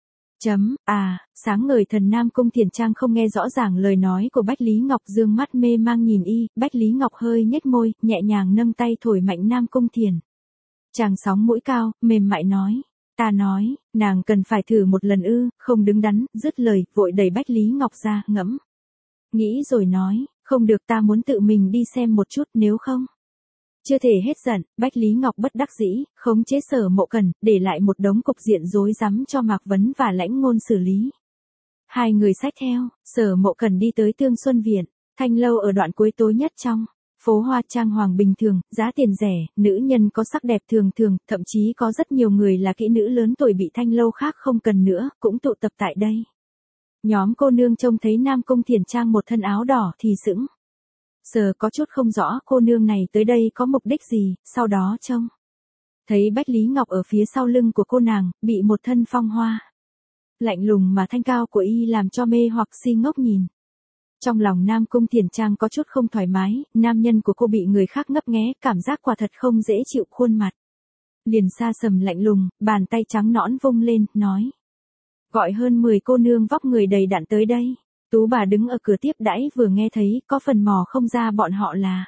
Sáng ngời thần Nam Cung Thiền Trang không nghe rõ ràng lời nói của Bách Lý Ngọc, dương mắt mê mang nhìn y. Bách Lý Ngọc hơi nhếch môi, nhẹ nhàng nâng tay thổi mạnh Nam Cung Thiền Trang sóng mũi cao, mềm mại nói. Ta nói, nàng cần phải thử một lần ư? Không đứng đắn. Dứt lời, vội đẩy Bách Lý Ngọc ra, ngẫm nghĩ rồi nói, không được, ta muốn tự mình đi xem một chút, nếu không. Chưa thể hết giận, Bách Lý Ngọc bất đắc dĩ, khống chế Sở Mộ Cẩn, để lại một đống cục diện rối rắm cho Mạc Vấn và Lãnh Ngôn xử lý. Hai người xách theo, Sở Mộ Cẩn đi tới Tương Xuân Viện, thanh lâu ở đoạn cuối tối nhất trong Phố hoa trang hoàng bình thường, giá tiền rẻ, nữ nhân có sắc đẹp thường thường, thậm chí có rất nhiều người là kỹ nữ lớn tuổi bị thanh lâu khác không cần nữa, cũng tụ tập tại đây. Nhóm cô nương trông thấy Nam Cung Thiển Trang một thân áo đỏ thì sững. Giờ có chút không rõ cô nương này tới đây có mục đích gì, sau đó trông. Thấy Bách Lý Ngọc ở phía sau lưng của cô nàng, bị một thân phong hoa. Lạnh lùng mà thanh cao của y làm cho mê hoặc si ngốc nhìn. Trong lòng Nam Cung Thiển Trang có chút không thoải mái, nam nhân của cô bị người khác ngấp nghé, cảm giác quả thật không dễ chịu khuôn mặt. Liền xa sầm lạnh lùng, bàn tay trắng nõn vung lên, nói. Gọi hơn 10 cô nương vóc người đầy đặn tới đây. Tú bà đứng ở cửa tiếp đãi vừa nghe thấy, có phần mò không ra bọn họ là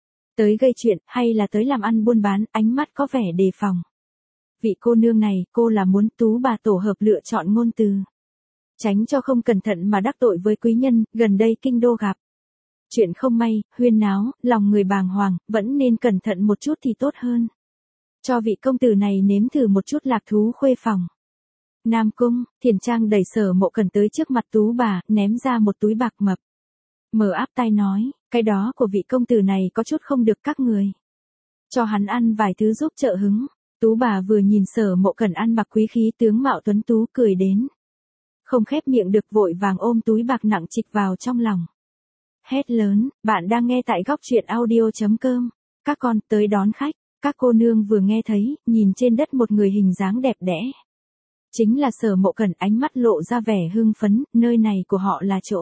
tới gây chuyện, hay là tới làm ăn buôn bán, ánh mắt có vẻ đề phòng. Vị cô nương này, cô là muốn Tú bà tổ hợp lựa chọn ngôn từ. Tránh cho không cẩn thận mà đắc tội với quý nhân, gần đây kinh đô gặp. Chuyện không may, huyên náo, lòng người bàng hoàng, vẫn nên cẩn thận một chút thì tốt hơn. Cho vị công tử này nếm thử một chút lạc thú khuê phòng. Nam Cung, Thiển Trang đẩy Sở Mộ Cần tới trước mặt Tú bà, ném ra một túi bạc mập. Mở áp tai nói, cái đó của vị công tử này có chút không được các người. Cho hắn ăn vài thứ giúp trợ hứng. Tú bà vừa nhìn Sở Mộ Cần ăn mặc quý khí tướng mạo tuấn tú cười đến. Không khép miệng được vội vàng ôm túi bạc nặng trịch vào trong lòng. Hét lớn, bạn đang nghe tại góc truyện audio.com. Các con tới đón khách, các cô nương vừa nghe thấy, nhìn trên đất một người hình dáng đẹp đẽ. Chính là Sở Mộ Cần, ánh mắt lộ ra vẻ hưng phấn, nơi này của họ là chỗ.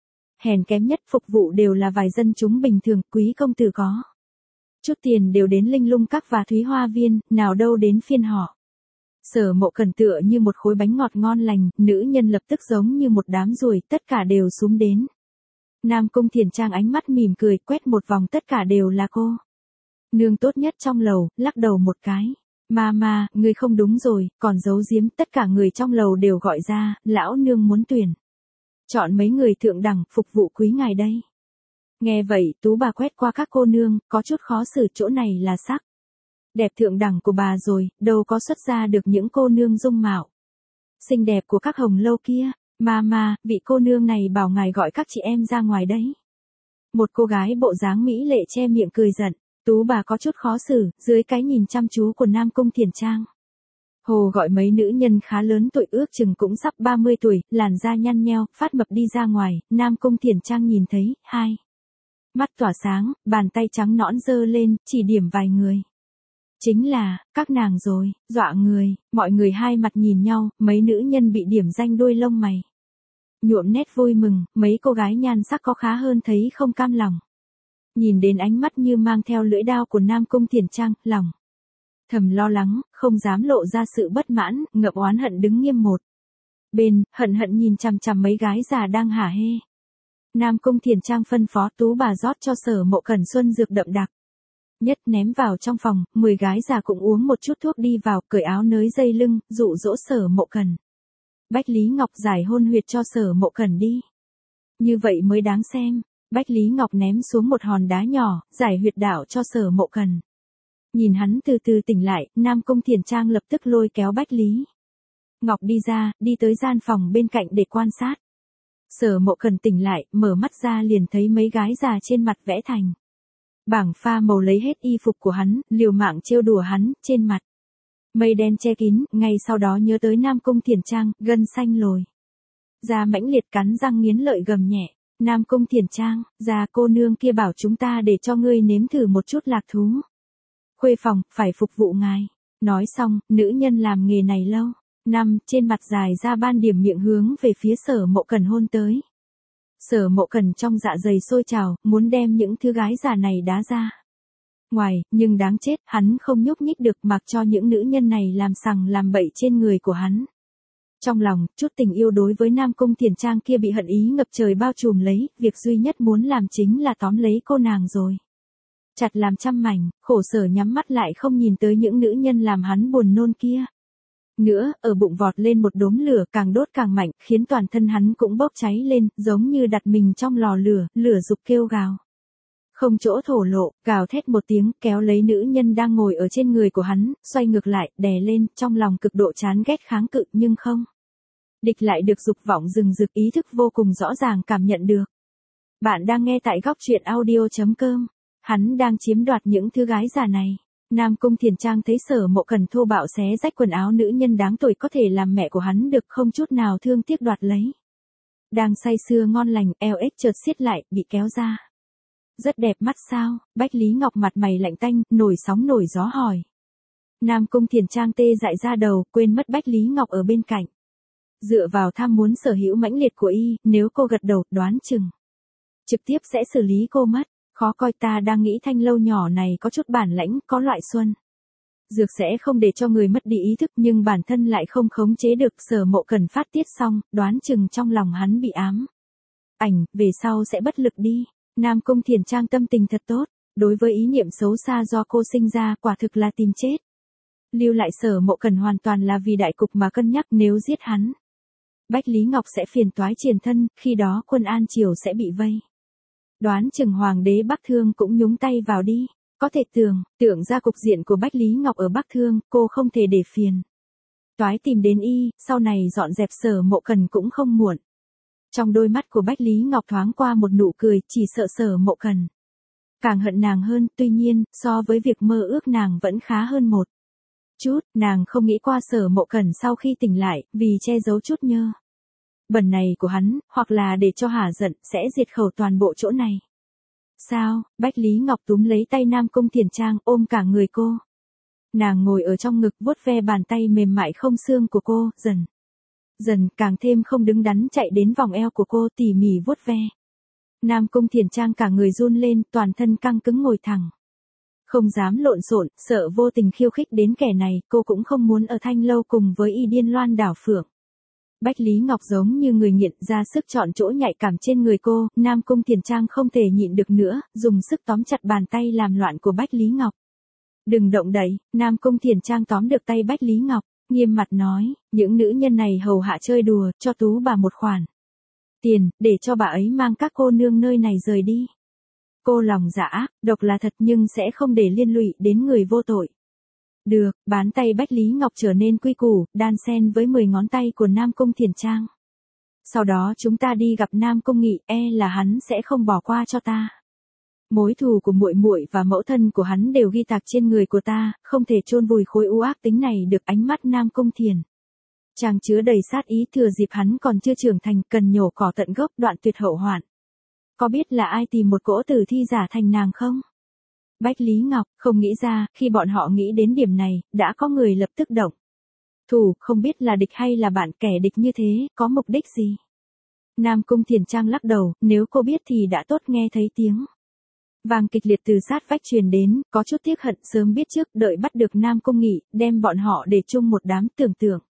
Hèn kém nhất phục vụ đều là vài dân chúng bình thường, quý công tử có. Chút tiền đều đến Linh Lung Các và Thúy Hoa Viên, nào đâu đến phiên họ. Sở Mộ Cần tựa như một khối bánh ngọt ngon lành, nữ nhân lập tức giống như một đám ruồi, tất cả đều xúm đến. Nam Cung Thiển Trang ánh mắt mỉm cười, quét một vòng tất cả đều là cô. Nương tốt nhất trong lầu, lắc đầu một cái. Mama, ngươi không đúng rồi, còn giấu giếm, tất cả người trong lầu đều gọi ra, lão nương muốn tuyển. Chọn mấy người thượng đẳng, phục vụ quý ngài đây. Nghe vậy, Tú bà quét qua các cô nương, có chút khó xử, chỗ này là sắc. Đẹp thượng đẳng của bà rồi, đâu có xuất ra được những cô nương dung mạo. Xinh đẹp của các hồng lâu kia. Mama, vị cô nương này bảo ngài gọi các chị em ra ngoài đấy. Một cô gái bộ dáng mỹ lệ che miệng cười giận. Tú bà có chút khó xử, dưới cái nhìn chăm chú của Nam Cung Thiển Trang. Hồ gọi mấy nữ nhân khá lớn tuổi, ước chừng cũng sắp 30 tuổi, làn da nhăn nheo, phát mập đi ra ngoài, Nam Cung Thiển Trang nhìn thấy, hai. Mắt tỏa sáng, bàn tay trắng nõn giơ lên, chỉ điểm vài người. Chính là, các nàng rồi, dọa người, mọi người hai mặt nhìn nhau, mấy nữ nhân bị điểm danh đuôi lông mày. Nhuộm nét vui mừng, mấy cô gái nhan sắc có khá hơn thấy không cam lòng. Nhìn đến ánh mắt như mang theo lưỡi đao của Nam Cung Thiển Trang, lòng thầm lo lắng, không dám lộ ra sự bất mãn, ngậm oán hận đứng nghiêm một bên, hận hận nhìn chằm chằm mấy gái già đang hả hê. Nam Cung Thiển Trang phân phó Tú bà rót cho Sở Mộ Cần xuân dược đậm đặc. Nhất ném vào trong phòng, 10 gái già cũng uống một chút thuốc đi vào, cởi áo nới dây lưng, dụ dỗ Sở Mộ Cần. Bách Lý Ngọc giải hôn huyệt cho Sở Mộ Cần đi. Như vậy mới đáng xem. Bách Lý Ngọc ném xuống một hòn đá nhỏ, giải huyệt đạo cho Sở Mộ Cần. Nhìn hắn từ từ tỉnh lại, Nam Cung Thiển Trang lập tức lôi kéo Bách Lý Ngọc đi ra, đi tới gian phòng bên cạnh để quan sát. Sở Mộ Cần tỉnh lại, mở mắt ra liền thấy mấy gái già trên mặt vẽ thành bảng pha màu, lấy hết y phục của hắn, liều mạng trêu đùa hắn, trên mặt mây đen che kín, ngay sau đó nhớ tới Nam Cung Thiển Trang, gân xanh lồi da mãnh liệt, cắn răng nghiến lợi gầm nhẹ. Nam Cung Thiển Trang, già cô nương kia bảo chúng ta để cho ngươi nếm thử một chút lạc thú khuê phòng, phải phục vụ ngài. Nói xong, nữ nhân làm nghề này lâu năm, trên mặt dài ra ban điểm miệng hướng về phía Sở Mộ Cần hôn tới. Sở Mộ Cần trong dạ dày sôi trào, muốn đem những thứ gái già này đá ra ngoài, nhưng đáng chết, hắn không nhúc nhích được, mặc cho những nữ nhân này làm sằng làm bậy trên người của hắn. Trong lòng, chút tình yêu đối với Nam Cung Thiển Trang kia bị hận ý ngập trời bao trùm lấy, việc duy nhất muốn làm chính là tóm lấy cô nàng rồi. Chặt làm trăm mảnh, khổ sở nhắm mắt lại không nhìn tới những nữ nhân làm hắn buồn nôn kia. Nữa, ở bụng vọt lên một đốm lửa, càng đốt càng mạnh, khiến toàn thân hắn cũng bốc cháy lên, giống như đặt mình trong lò lửa, lửa rục kêu gào. Không chỗ thổ lộ, gào thét một tiếng, kéo lấy nữ nhân đang ngồi ở trên người của hắn, xoay ngược lại, đè lên, trong lòng cực độ chán ghét kháng cự, nhưng không địch lại được dục vọng rừng rực, ý thức vô cùng rõ ràng cảm nhận được. Bạn đang nghe tại góc truyện audio.com. Hắn đang chiếm đoạt những thứ gái già này. Nam Cung Thiền Trang thấy Sở Mộ Cần thô bạo xé rách quần áo nữ nhân đáng tuổi có thể làm mẹ của hắn được không chút nào thương tiếc đoạt lấy. Đang say sưa ngon lành, eo ếch chợt siết lại, bị kéo ra. Rất đẹp mắt sao? Bách Lý Ngọc mặt mày lạnh tanh, nổi sóng nổi gió hỏi. Nam Cung Thiền Trang tê dại ra đầu, quên mất Bách Lý Ngọc ở bên cạnh. Dựa vào tham muốn sở hữu mãnh liệt của y, nếu cô gật đầu, đoán chừng trực tiếp sẽ xử lý cô mất. Khó coi, ta đang nghĩ Thanh Lâu nhỏ này có chút bản lãnh, có loại xuân dược sẽ không để cho người mất đi ý thức, nhưng bản thân lại không khống chế được. Sở Mộ Cần phát tiết xong, đoán chừng trong lòng hắn bị ám ảnh, về sau sẽ bất lực đi. Nam Cung Thiền Trang tâm tình thật tốt, đối với ý niệm xấu xa do cô sinh ra quả thực là tìm chết. Lưu lại Sở Mộ Cần hoàn toàn là vì đại cục mà cân nhắc, nếu giết hắn, Bách Lý Ngọc sẽ phiền toái triền thân, khi đó quân An Triều sẽ bị vây. Đoán chừng Hoàng đế Bắc Thương cũng nhúng tay vào đi. Có thể tưởng ra cục diện của Bách Lý Ngọc ở Bắc Thương, cô không thể để phiền toái tìm đến y, sau này dọn dẹp Sở Mộ Cần cũng không muộn. Trong đôi mắt của Bách Lý Ngọc thoáng qua một nụ cười, chỉ sợ Sở Mộ Cần càng hận nàng hơn, tuy nhiên, so với việc mơ ước nàng vẫn khá hơn một chút. Nàng không nghĩ qua Sở Mộ Cần sau khi tỉnh lại, vì che giấu chút nhơ bẩn này của hắn, hoặc là để cho hả giận, sẽ diệt khẩu toàn bộ chỗ này. Sao? Bách Lý Ngọc túm lấy tay Nam Cung Thiền Trang, ôm cả người cô. Nàng ngồi ở trong ngực, vuốt ve bàn tay mềm mại không xương của cô, dần càng thêm không đứng đắn chạy đến vòng eo của cô, tỉ mỉ vuốt ve. Nam Cung Thiền Trang cả người run lên, toàn thân căng cứng ngồi thẳng. Không dám lộn xộn, sợ vô tình khiêu khích đến kẻ này, cô cũng không muốn ở Thanh Lâu cùng với y điên loan đảo phượng. Bách Lý Ngọc giống như người nghiện, ra sức chọn chỗ nhạy cảm trên người cô. Nam Cung Thiền Trang không thể nhịn được nữa, dùng sức tóm chặt bàn tay làm loạn của Bách Lý Ngọc. Đừng động đậy. Nam Cung Thiền Trang tóm được tay Bách Lý Ngọc, nghiêm mặt nói, những nữ nhân này hầu hạ chơi đùa, cho tú bà một khoản tiền, để cho bà ấy mang các cô nương nơi này rời đi. Cô lòng dạ ác, độc là thật, nhưng sẽ không để liên lụy đến người vô tội. Được, bàn tay Bách Lý Ngọc trở nên quy củ, đan xen với 10 ngón tay của Nam Cung Thiền Trang. Sau đó chúng ta đi gặp Nam Cung Nghị, là hắn sẽ không bỏ qua cho ta. Mối thù của muội muội và mẫu thân của hắn đều ghi tạc trên người của ta, không thể chôn vùi khối u ác tính này được. Ánh mắt Nam Cung Thiền Trang chứa đầy sát ý, thừa dịp hắn còn chưa trưởng thành, cần nhổ cỏ tận gốc, đoạn tuyệt hậu hoạn. Có biết là ai tìm một cỗ tử thi giả thành nàng không? Bách Lý Ngọc không nghĩ ra, khi bọn họ nghĩ đến điểm này, đã có người lập tức động thủ, không biết là địch hay là bạn. Kẻ địch như thế, có mục đích gì? Nam Cung Thiền Trang lắc đầu, nếu cô biết thì đã tốt. Nghe thấy tiếng vang kịch liệt từ sát vách truyền đến, có chút tiếc hận sớm biết trước, đợi bắt được Nam Cung Nghị, đem bọn họ để chung một đám. Tưởng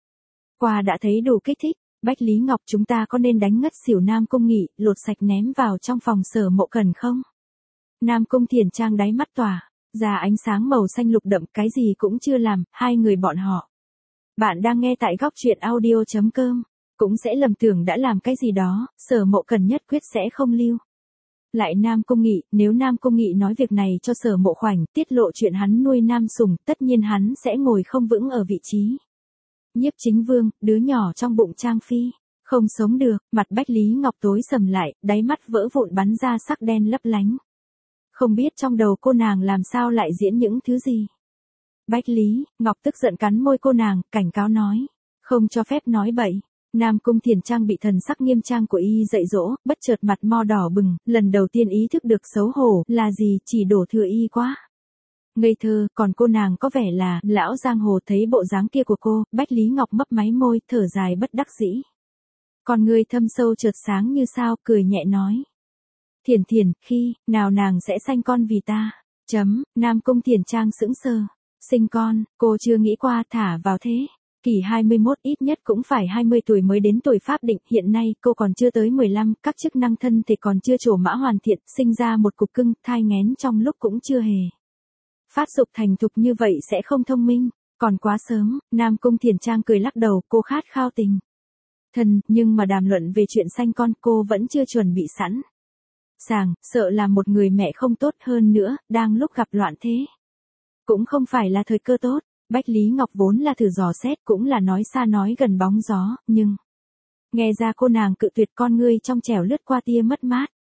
qua đã thấy đủ kích thích. Bách Lý Ngọc, chúng ta có nên đánh ngất xỉu Nam Cung Nghị, lột sạch ném vào trong phòng Sở Mộ Cần không? Nam Cung Thiền Trang đáy mắt tỏa ra ánh sáng màu xanh lục đậm, cái gì cũng chưa làm, hai người bọn họ. Bạn đang nghe tại góc truyện audio.com, cũng sẽ lầm tưởng đã làm cái gì đó. Sở Mộ Cần nhất quyết sẽ không lưu lại Nam Cung Nghị. Nếu Nam Cung Nghị nói việc này cho Sở Mộ Khoảnh, tiết lộ chuyện hắn nuôi Nam Sùng, tất nhiên hắn sẽ ngồi không vững ở vị trí nhiếp chính vương. Đứa nhỏ trong bụng Trang Phi không sống được. Mặt Bách Lý Ngọc tối sầm lại, đáy mắt vỡ vụn bắn ra sắc đen lấp lánh. Không biết trong đầu cô nàng làm sao lại diễn những thứ gì. Bách Lý Ngọc tức giận cắn môi cô nàng, cảnh cáo nói, không cho phép nói bậy. Nam Cung Thiền Trang bị thần sắc nghiêm trang của y dạy dỗ, bất chợt mặt mo đỏ bừng, lần đầu tiên ý thức được xấu hổ là gì, chỉ đổ thừa y quá ngây thơ. Còn cô nàng có vẻ là lão giang hồ. Thấy bộ dáng kia của cô, Bách Lý Ngọc mấp máy môi, thở dài bất đắc dĩ. Con người thâm sâu chợt sáng như sao, cười nhẹ nói, Thiền Thiền, khi nào nàng sẽ sanh con vì ta? Nam Cung Thiền Trang sững sờ. Sinh con, cô chưa nghĩ qua. Thả vào thế kỷ 21 ít nhất cũng phải 20 tuổi mới đến tuổi pháp định. Hiện nay cô còn chưa tới 15, các chức năng thân thể còn chưa trổ mã hoàn thiện, sinh ra một cục cưng, thai nghén trong lúc cũng chưa hề phát dục thành thục như vậy sẽ không thông minh, còn quá sớm. Nam Cung Thiền Trang cười lắc đầu, cô khát khao tình thân, nhưng mà đàm luận về chuyện sanh con cô vẫn chưa chuẩn bị sẵn sàng, sợ là một người mẹ không tốt. Hơn nữa, đang lúc gặp loạn thế, cũng không phải là thời cơ tốt. Bách Lý Ngọc vốn là thử dò xét, cũng là nói xa nói gần bóng gió, nhưng nghe ra cô nàng cự tuyệt. Con ngươi trong trẻo lướt qua tia mất mát.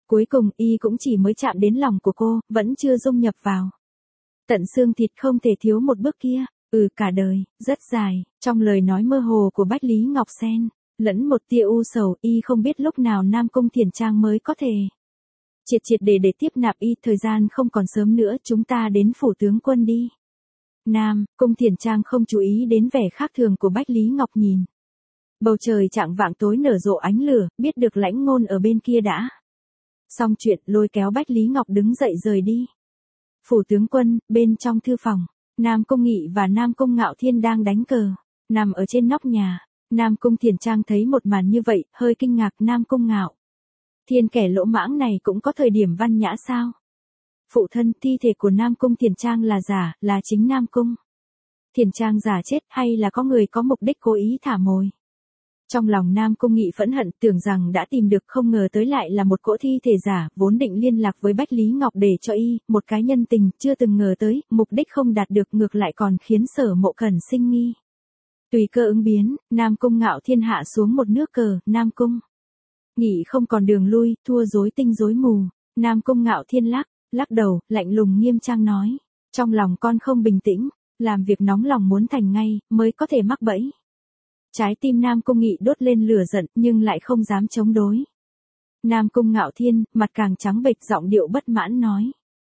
Cuối cùng y cũng chỉ mới chạm đến lòng của cô, vẫn chưa dung nhập vào. Tận xương thịt không thể thiếu một bước kia, cả đời, rất dài, trong lời nói mơ hồ của Bách Lý Ngọc Sen, lẫn một tia u sầu, y không biết lúc nào Nam Cung Thiển Trang mới có thể triệt để tiếp nạp y, thời gian không còn sớm nữa, chúng ta đến phủ tướng quân đi. Nam Cung Thiển Trang không chú ý đến vẻ khác thường của Bách Lý Ngọc nhìn. Bầu trời chạng vạng tối nở rộ ánh lửa, biết được Lãnh Ngôn ở bên kia đã xong chuyện, lôi kéo Bách Lý Ngọc đứng dậy rời đi. Phủ tướng quân, bên trong thư phòng, Nam Cung Nghị và Nam Cung Ngạo Thiên đang đánh cờ, nằm ở trên nóc nhà. Nam Cung Thiển Trang thấy một màn như vậy, hơi kinh ngạc. Nam Cung Ngạo Thiên kẻ lỗ mãng này cũng có thời điểm văn nhã sao? Phụ thân, thi thể của Nam Cung Thiển Trang là giả, là chính Nam Cung Thiển Trang giả chết, hay là có người có mục đích cố ý thả mồi? Trong lòng Nam Cung Nghị phẫn hận, tưởng rằng đã tìm được, không ngờ tới lại là một cỗ thi thể giả, vốn định liên lạc với Bách Lý Ngọc để cho y một cái nhân tình, chưa từng ngờ tới, mục đích không đạt được, ngược lại còn khiến Sở Mộ Cẩn sinh nghi. Tùy cơ ứng biến, Nam Cung Ngạo Thiên hạ xuống một nước cờ, Nam Cung Nghị không còn đường lui, thua rối tinh rối mù. Nam Cung Ngạo Thiên lắc đầu, lạnh lùng nghiêm trang nói, trong lòng con không bình tĩnh, làm việc nóng lòng muốn thành ngay, mới có thể mắc bẫy. Trái tim Nam Cung Nghị đốt lên lửa giận, nhưng lại không dám chống đối. Nam Cung Ngạo Thiên, mặt càng trắng bệch, giọng điệu bất mãn nói,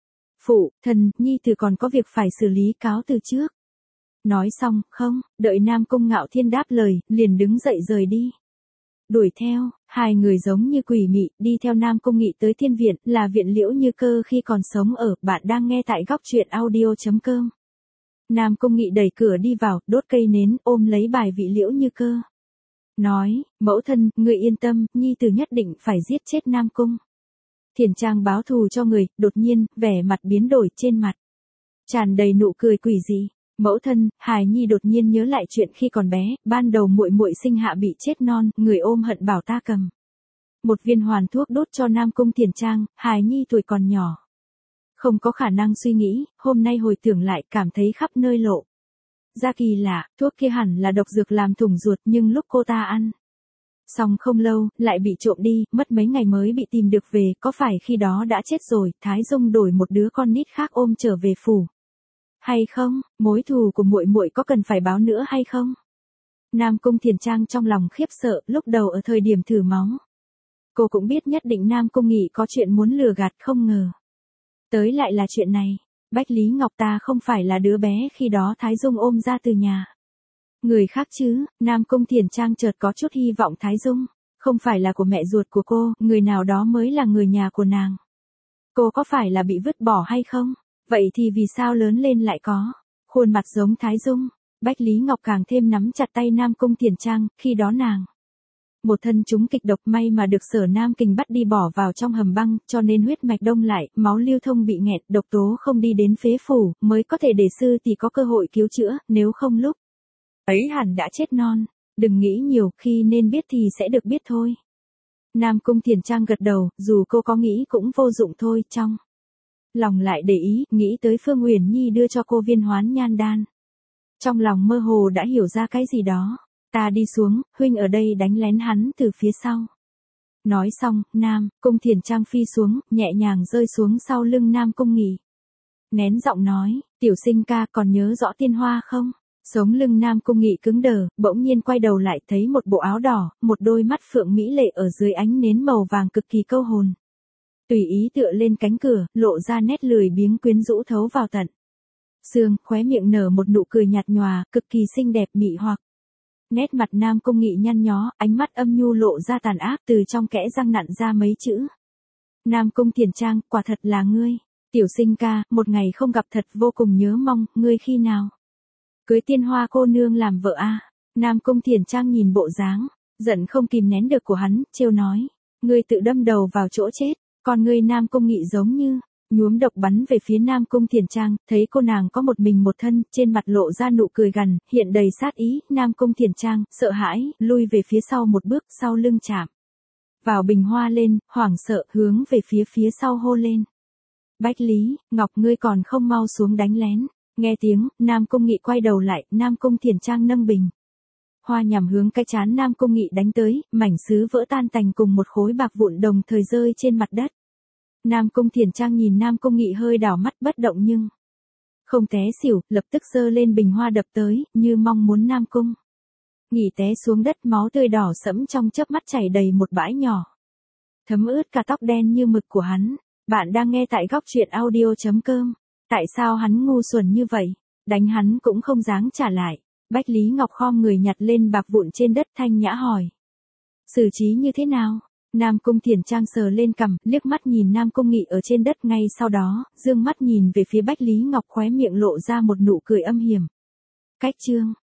phụ thần, nhi tử còn có việc phải xử lý, cáo từ trước. Nói xong, không đợi Nam Cung Ngạo Thiên đáp lời, liền đứng dậy rời đi. Đuổi theo, hai người giống như quỷ mị, đi theo Nam Cung Nghị tới thiên viện, là viện Liễu Như Cơ khi còn sống ở. Bạn đang nghe tại góc truyện audio.com. Nam Cung Nghị đẩy cửa đi vào, đốt cây nến, ôm lấy bài vị Liễu Như Cơ. Nói, mẫu thân, người yên tâm, nhi tử nhất định phải giết chết Nam Cung Thiển Trang báo thù cho người. Đột nhiên, vẻ mặt biến đổi, trên mặt tràn đầy nụ cười quỷ dị. Mẫu thân, hài nhi đột nhiên nhớ lại chuyện khi còn bé, ban đầu muội muội sinh hạ bị chết non, người ôm hận bảo ta cầm một viên hoàn thuốc đốt cho Nam Cung Thiển Trang, hài nhi tuổi còn nhỏ, không có khả năng suy nghĩ, hôm nay hồi tưởng lại cảm thấy khắp nơi lộ ra kỳ lạ, thuốc kia hẳn là độc dược làm thủng ruột, nhưng lúc cô ta ăn xong không lâu, lại bị trộm đi, mất mấy ngày mới bị tìm được về, có phải khi đó đã chết rồi, Thái Dung đổi một đứa con nít khác ôm trở về phủ hay không? Mối thù của muội muội có cần phải báo nữa hay không? Nam Cung Thiển Trang trong lòng khiếp sợ, lúc đầu ở thời điểm thử máu, cô cũng biết nhất định Nam Cung Nghị có chuyện muốn lừa gạt, không ngờ tới lại là chuyện này. Bách Lý Ngọc ta không phải là đứa bé khi đó Thái Dung ôm ra từ nhà người khác chứ? Nam Cung Thiển Trang chợt có chút hy vọng Thái Dung không phải là của mẹ ruột của cô, người nào đó mới là người nhà của nàng. Cô có phải là bị vứt bỏ hay không? Vậy thì vì sao lớn lên lại có khuôn mặt giống Thái Dung? Bách Lý Ngọc càng thêm nắm chặt tay Nam Cung Thiển Trang, khi đó nàng một thân trúng kịch độc, may mà được Sở Nam Kình bắt đi bỏ vào trong hầm băng, cho nên huyết mạch đông lại, máu lưu thông bị nghẹt, độc tố không đi đến phế phủ, mới có thể để sư tỷ có cơ hội cứu chữa, nếu không lúc ấy hẳn đã chết non. Đừng nghĩ nhiều, khi nên biết thì sẽ được biết thôi. Nam Cung Thiển Trang gật đầu, dù cô có nghĩ cũng vô dụng thôi, trong lòng lại để ý, nghĩ tới Phương Uyển Nhi đưa cho cô viên hoán nhan đan. Trong lòng mơ hồ đã hiểu ra cái gì đó. Ta đi xuống, huynh ở đây đánh lén hắn từ phía sau. Nói xong, Nam Cung Thiển Trang phi xuống, nhẹ nhàng rơi xuống sau lưng Nam Cung Nghị. Nén giọng nói, tiểu sinh ca còn nhớ rõ Tiên Hoa không? Sống lưng Nam Cung Nghị cứng đờ, bỗng nhiên quay đầu lại thấy một bộ áo đỏ, một đôi mắt phượng mỹ lệ ở dưới ánh nến màu vàng cực kỳ câu hồn. Tùy ý tựa lên cánh cửa, lộ ra nét lười biếng quyến rũ thấu vào tận xương, khóe miệng nở một nụ cười nhạt nhòa, cực kỳ xinh đẹp mị hoặc. Nét mặt Nam Cung Nghị nhăn nhó, ánh mắt âm nhu lộ ra tàn ác, từ trong kẽ răng nặn ra mấy chữ. Nam Cung Thiển Trang, quả thật là ngươi. Tiểu sinh ca, một ngày không gặp thật vô cùng nhớ mong, ngươi khi nào cưới Tiên Hoa cô nương làm vợ a? Nam Cung Thiển Trang nhìn bộ dáng giận không kìm nén được của hắn, trêu nói, ngươi tự đâm đầu vào chỗ chết. Còn ngươi Nam Cung Nghị giống như nhuốm độc bắn về phía Nam Cung Thiển Trang, thấy cô nàng có một mình một thân, trên mặt lộ ra nụ cười gằn, hiện đầy sát ý. Nam Cung Thiển Trang sợ hãi, lui về phía sau một bước, sau lưng chạm vào bình hoa lên, hoảng sợ, hướng về phía sau hô lên. Bách Lý Ngọc, ngươi còn không mau xuống đánh lén. Nghe tiếng, Nam Cung Nghị quay đầu lại, Nam Cung Thiển Trang nâng bình hoa nhằm hướng cái trán Nam Cung Nghị đánh tới, mảnh sứ vỡ tan tành cùng một khối bạc vụn đồng thời rơi trên mặt đất. Nam Cung Thiển Trang nhìn Nam Cung Nghị hơi đảo mắt bất động nhưng không té xỉu, lập tức giơ lên bình hoa đập tới, như mong muốn Nam Cung Nghị té xuống đất, máu tươi đỏ sẫm trong chớp mắt chảy đầy một bãi nhỏ, thấm ướt cả tóc đen như mực của hắn. Bạn đang nghe tại góc truyện audio.com. Tại sao hắn ngu xuẩn như vậy? Đánh hắn cũng không dáng trả lại. Bách Lý Ngọc khom người nhặt lên bạc vụn trên đất, thanh nhã hỏi. Xử trí như thế nào? Nam Cung Thiển Trang sờ lên cằm, liếc mắt nhìn Nam Cung Nghị ở trên đất, ngay sau đó, dương mắt nhìn về phía Bách Lý Ngọc, khóe miệng lộ ra một nụ cười âm hiểm. Cách chương